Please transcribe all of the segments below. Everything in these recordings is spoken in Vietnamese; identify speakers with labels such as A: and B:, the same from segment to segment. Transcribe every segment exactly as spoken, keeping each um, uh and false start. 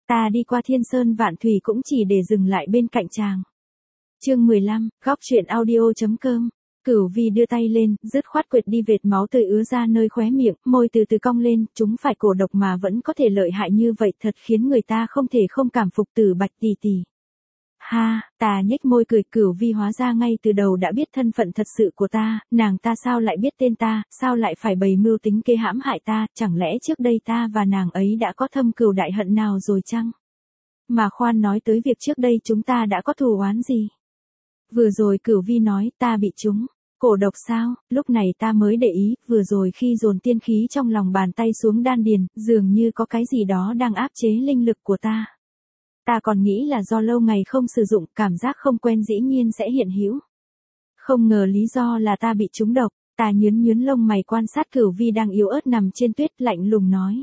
A: Ta đi qua thiên sơn vạn thủy cũng chỉ để dừng lại bên cạnh chàng. Chương mười lăm, góc truyện audio.com. Cửu Vi đưa tay lên, dứt khoát quệt đi vệt máu tươi ứa ra nơi khóe miệng, môi từ từ cong lên, chúng phải cổ độc mà vẫn có thể lợi hại như vậy, thật khiến người ta không thể không cảm phục Tử Bạch tỷ tỷ. Ha, ta nhếch môi cười, Cửu Vi hóa ra ngay từ đầu đã biết thân phận thật sự của ta, nàng ta sao lại biết tên ta, sao lại phải bày mưu tính kế hãm hại ta, chẳng lẽ trước đây ta và nàng ấy đã có thâm cừu đại hận nào rồi chăng? Mà khoan nói tới việc trước đây chúng ta đã có thù oán gì? Vừa rồi Cửu Vi nói ta bị trúng cổ độc sao, lúc này ta mới để ý, vừa rồi khi dồn tiên khí trong lòng bàn tay xuống đan điền, dường như có cái gì đó đang áp chế linh lực của ta. Ta còn nghĩ là do lâu ngày không sử dụng, cảm giác không quen dĩ nhiên sẽ hiện hữu. Không ngờ lý do là ta bị trúng độc, ta nhướn nhướn lông mày quan sát Cửu Vi đang yếu ớt nằm trên tuyết, lạnh lùng nói.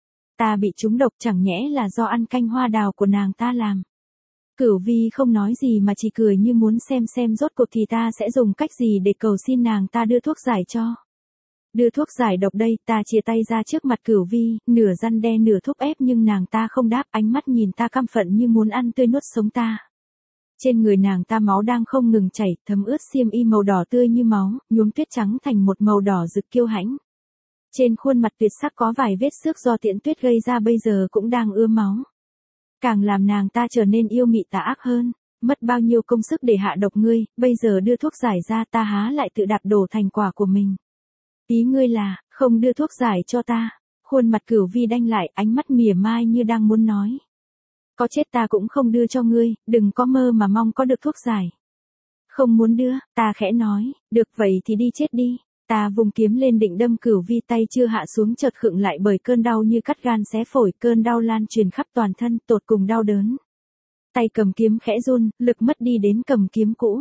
A: Ta bị trúng độc chẳng nhẽ là do ăn canh hoa đào của nàng ta làm. Cửu Vi không nói gì mà chỉ cười như muốn xem xem rốt cuộc thì ta sẽ dùng cách gì để cầu xin nàng ta đưa thuốc giải cho. Đưa thuốc giải độc đây, ta chia tay ra trước mặt Cửu Vi, nửa răn đe nửa thúc ép nhưng nàng ta không đáp, ánh mắt nhìn ta căm phận như muốn ăn tươi nuốt sống ta. Trên người nàng ta máu đang không ngừng chảy, thấm ướt xiêm y màu đỏ tươi như máu, nhuốm tuyết trắng thành một màu đỏ rực kiêu hãnh. Trên khuôn mặt tuyệt sắc có vài vết xước do tiễn tuyết gây ra bây giờ cũng đang ươm máu. Càng làm nàng ta trở nên yêu mị tà ác hơn. Mất bao nhiêu công sức để hạ độc ngươi, bây giờ đưa thuốc giải ra ta há lại tự đạp đổ thành quả của mình. Ý ngươi là, không đưa thuốc giải cho ta. Khuôn mặt Cửu Vi đanh lại, ánh mắt mỉa mai như đang muốn nói. Có chết ta cũng không đưa cho ngươi, đừng có mơ mà mong có được thuốc giải. Không muốn đưa, ta khẽ nói, được vậy thì đi chết đi. Ta vùng kiếm lên định đâm Cửu Vi, tay chưa hạ xuống chợt khựng lại bởi cơn đau như cắt gan xé phổi, cơn đau lan truyền khắp toàn thân, tột cùng đau đớn. Tay cầm kiếm khẽ run, lực mất đi đến cầm kiếm cũ.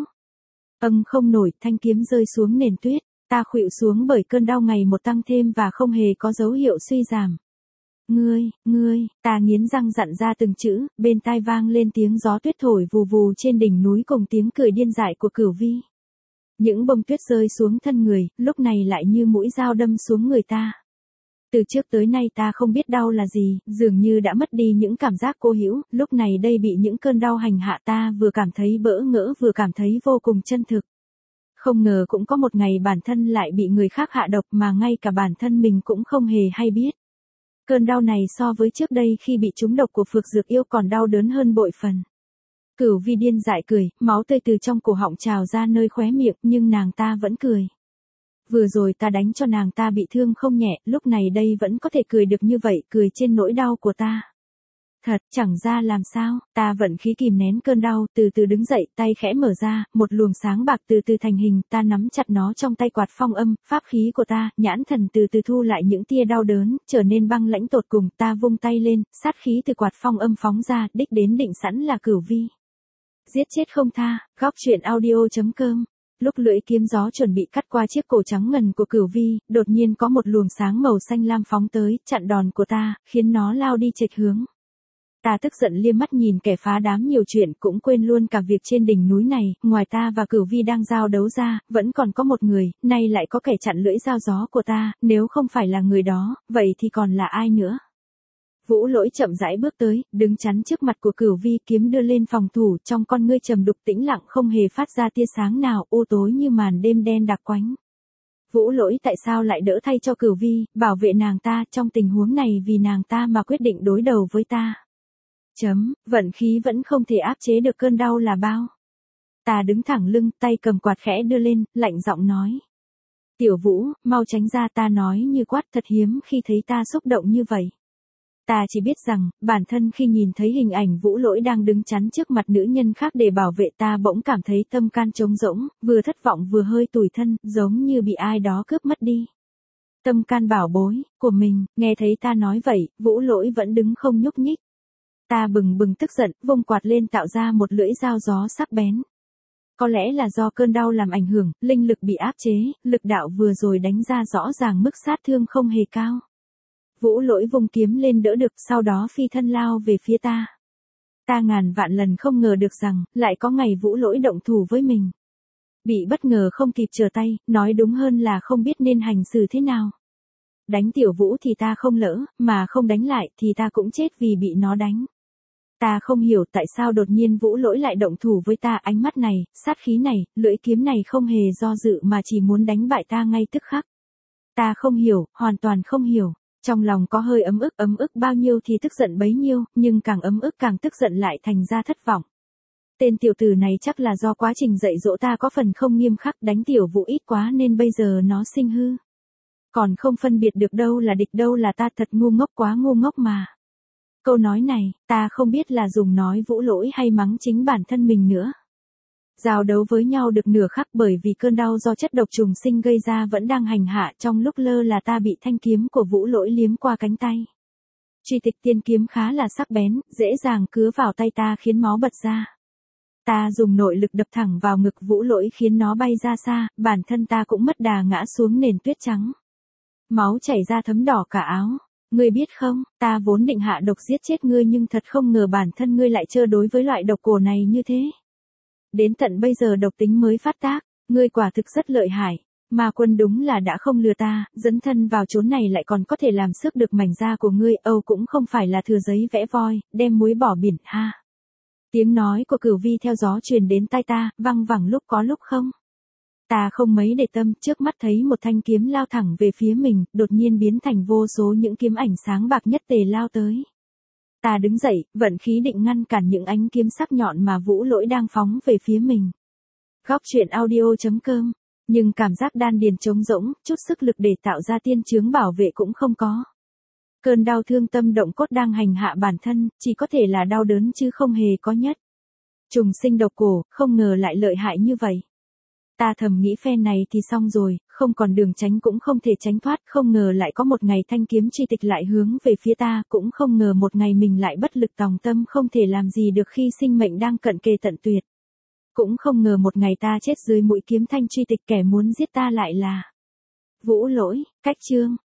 A: Ầm không nổi, thanh kiếm rơi xuống nền tuyết, ta khuỵu xuống bởi cơn đau ngày một tăng thêm và không hề có dấu hiệu suy giảm. Ngươi, ngươi, ta nghiến răng dặn ra từng chữ, bên tai vang lên tiếng gió tuyết thổi vù vù trên đỉnh núi cùng tiếng cười điên dại của Cửu Vi. Những bông tuyết rơi xuống thân người, lúc này lại như mũi dao đâm xuống người ta. Từ trước tới nay ta không biết đau là gì, dường như đã mất đi những cảm giác cố hữu, lúc này đây bị những cơn đau hành hạ ta vừa cảm thấy bỡ ngỡ vừa cảm thấy vô cùng chân thực. Không ngờ cũng có một ngày bản thân lại bị người khác hạ độc mà ngay cả bản thân mình cũng không hề hay biết. Cơn đau này so với trước đây khi bị trúng độc của Phược Dược Yêu còn đau đớn hơn bội phần. Cửu Vi điên dại cười, máu tươi từ trong cổ họng trào ra nơi khóe miệng, nhưng nàng ta vẫn cười. Vừa rồi ta đánh cho nàng ta bị thương không nhẹ, lúc này đây vẫn có thể cười được như vậy, cười trên nỗi đau của ta. Thật, chẳng ra làm sao, ta vận khí kìm nén cơn đau, từ từ đứng dậy, tay khẽ mở ra, một luồng sáng bạc từ từ thành hình, ta nắm chặt nó trong tay quạt phong âm, pháp khí của ta, nhãn thần từ từ thu lại những tia đau đớn, trở nên băng lãnh tột cùng, ta vung tay lên, sát khí từ quạt phong âm phóng ra, đích đến định sẵn là Cửu Vi. Giết chết không tha, góc truyện audio.com. Lúc lưỡi kiếm gió chuẩn bị cắt qua chiếc cổ trắng ngần của Cửu Vi, đột nhiên có một luồng sáng màu xanh lam phóng tới, chặn đòn của ta, khiến nó lao đi chệch hướng. Ta tức giận liếc mắt nhìn kẻ phá đám nhiều chuyện, cũng quên luôn cả việc trên đỉnh núi này, ngoài ta và Cửu Vi đang giao đấu ra, vẫn còn có một người, nay lại có kẻ chặn lưỡi dao gió của ta, nếu không phải là người đó, vậy thì còn là ai nữa? Vũ Lỗi chậm rãi bước tới, đứng chắn trước mặt của Cửu Vi, kiếm đưa lên phòng thủ, trong con ngươi trầm đục tĩnh lặng không hề phát ra tia sáng nào, u tối như màn đêm đen đặc quánh. Vũ Lỗi tại sao lại đỡ thay cho Cửu Vi, bảo vệ nàng ta, trong tình huống này vì nàng ta mà quyết định đối đầu với ta. Chấm, vận khí vẫn không thể áp chế được cơn đau là bao. Ta đứng thẳng lưng, tay cầm quạt khẽ đưa lên, lạnh giọng nói. Tiểu Vũ, mau tránh ra, ta nói như quát, thật hiếm khi thấy ta xúc động như vậy. Ta chỉ biết rằng, bản thân khi nhìn thấy hình ảnh Vũ Lỗi đang đứng chắn trước mặt nữ nhân khác để bảo vệ ta bỗng cảm thấy tâm can trống rỗng, vừa thất vọng vừa hơi tủi thân, giống như bị ai đó cướp mất đi. Tâm can bảo bối, của mình, nghe thấy ta nói vậy, Vũ Lỗi vẫn đứng không nhúc nhích. Ta bừng bừng tức giận, vung quạt lên tạo ra một lưỡi dao gió sắc bén. Có lẽ là do cơn đau làm ảnh hưởng, linh lực bị áp chế, lực đạo vừa rồi đánh ra rõ ràng mức sát thương không hề cao. Vũ Lỗi vung kiếm lên đỡ được, sau đó phi thân lao về phía ta. Ta ngàn vạn lần không ngờ được rằng, lại có ngày Vũ Lỗi động thủ với mình. Bị bất ngờ không kịp trở tay, nói đúng hơn là không biết nên hành xử thế nào. Đánh Tiểu Vũ thì ta không lỡ, mà không đánh lại thì ta cũng chết vì bị nó đánh. Ta không hiểu tại sao đột nhiên Vũ Lỗi lại động thủ với ta, ánh mắt này, sát khí này, lưỡi kiếm này không hề do dự mà chỉ muốn đánh bại ta ngay tức khắc. Ta không hiểu, hoàn toàn không hiểu. Trong lòng có hơi ấm ức, ấm ức bao nhiêu thì tức giận bấy nhiêu, nhưng càng ấm ức càng tức giận lại thành ra thất vọng. Tên tiểu tử này chắc là do quá trình dạy dỗ ta có phần không nghiêm khắc, đánh tiểu Vũ ít quá nên bây giờ nó sinh hư. Còn không phân biệt được đâu là địch đâu là ta, thật ngu ngốc, quá ngu ngốc mà. Câu nói này, ta không biết là dùng nói Vũ Lỗi hay mắng chính bản thân mình nữa. Giao đấu với nhau được nửa khắc, bởi vì cơn đau do chất độc trùng sinh gây ra vẫn đang hành hạ, trong lúc lơ là ta bị thanh kiếm của Vũ Lỗi liếm qua cánh tay. Truy tịch tiên kiếm khá là sắc bén, dễ dàng cứa vào tay ta khiến máu bật ra. Ta dùng nội lực đập thẳng vào ngực Vũ Lỗi khiến nó bay ra xa, bản thân ta cũng mất đà ngã xuống nền tuyết trắng. Máu chảy ra thấm đỏ cả áo. Ngươi biết không, ta vốn định hạ độc giết chết ngươi nhưng thật không ngờ bản thân ngươi lại chơi đối với loại độc cổ này như thế. Đến tận bây giờ độc tính mới phát tác, ngươi quả thực rất lợi hại. Ma Quân đúng là đã không lừa ta, dẫn thân vào chốn này lại còn có thể làm xước được mảnh da của ngươi, Âu cũng không phải là thừa giấy vẽ voi, đem muối bỏ biển, ha. Tiếng nói của Cửu Vi theo gió truyền đến tai ta, văng vẳng lúc có lúc không. Ta không mấy để tâm, trước mắt thấy một thanh kiếm lao thẳng về phía mình, đột nhiên biến thành vô số những kiếm ảnh sáng bạc nhất tề lao tới. Ta đứng dậy, vận khí định ngăn cản những ánh kiếm sắc nhọn mà Vũ Lỗi đang phóng về phía mình. Góc truyện audio chấm com, nhưng cảm giác đan điền trống rỗng, chút sức lực để tạo ra tiên chướng bảo vệ cũng không có. Cơn đau thương tâm động cốt đang hành hạ bản thân, chỉ có thể là đau đớn chứ không hề có nhất. Trùng sinh độc cổ, không ngờ lại lợi hại như vậy. Ta thầm nghĩ phe này thì xong rồi, không còn đường tránh cũng không thể tránh thoát, không ngờ lại có một ngày thanh kiếm truy tịch lại hướng về phía ta, cũng không ngờ một ngày mình lại bất lực tòng tâm không thể làm gì được khi sinh mệnh đang cận kề tận tuyệt. Cũng không ngờ một ngày ta chết dưới mũi kiếm thanh truy tịch, kẻ muốn giết ta lại là Vũ Lỗi. Cách chương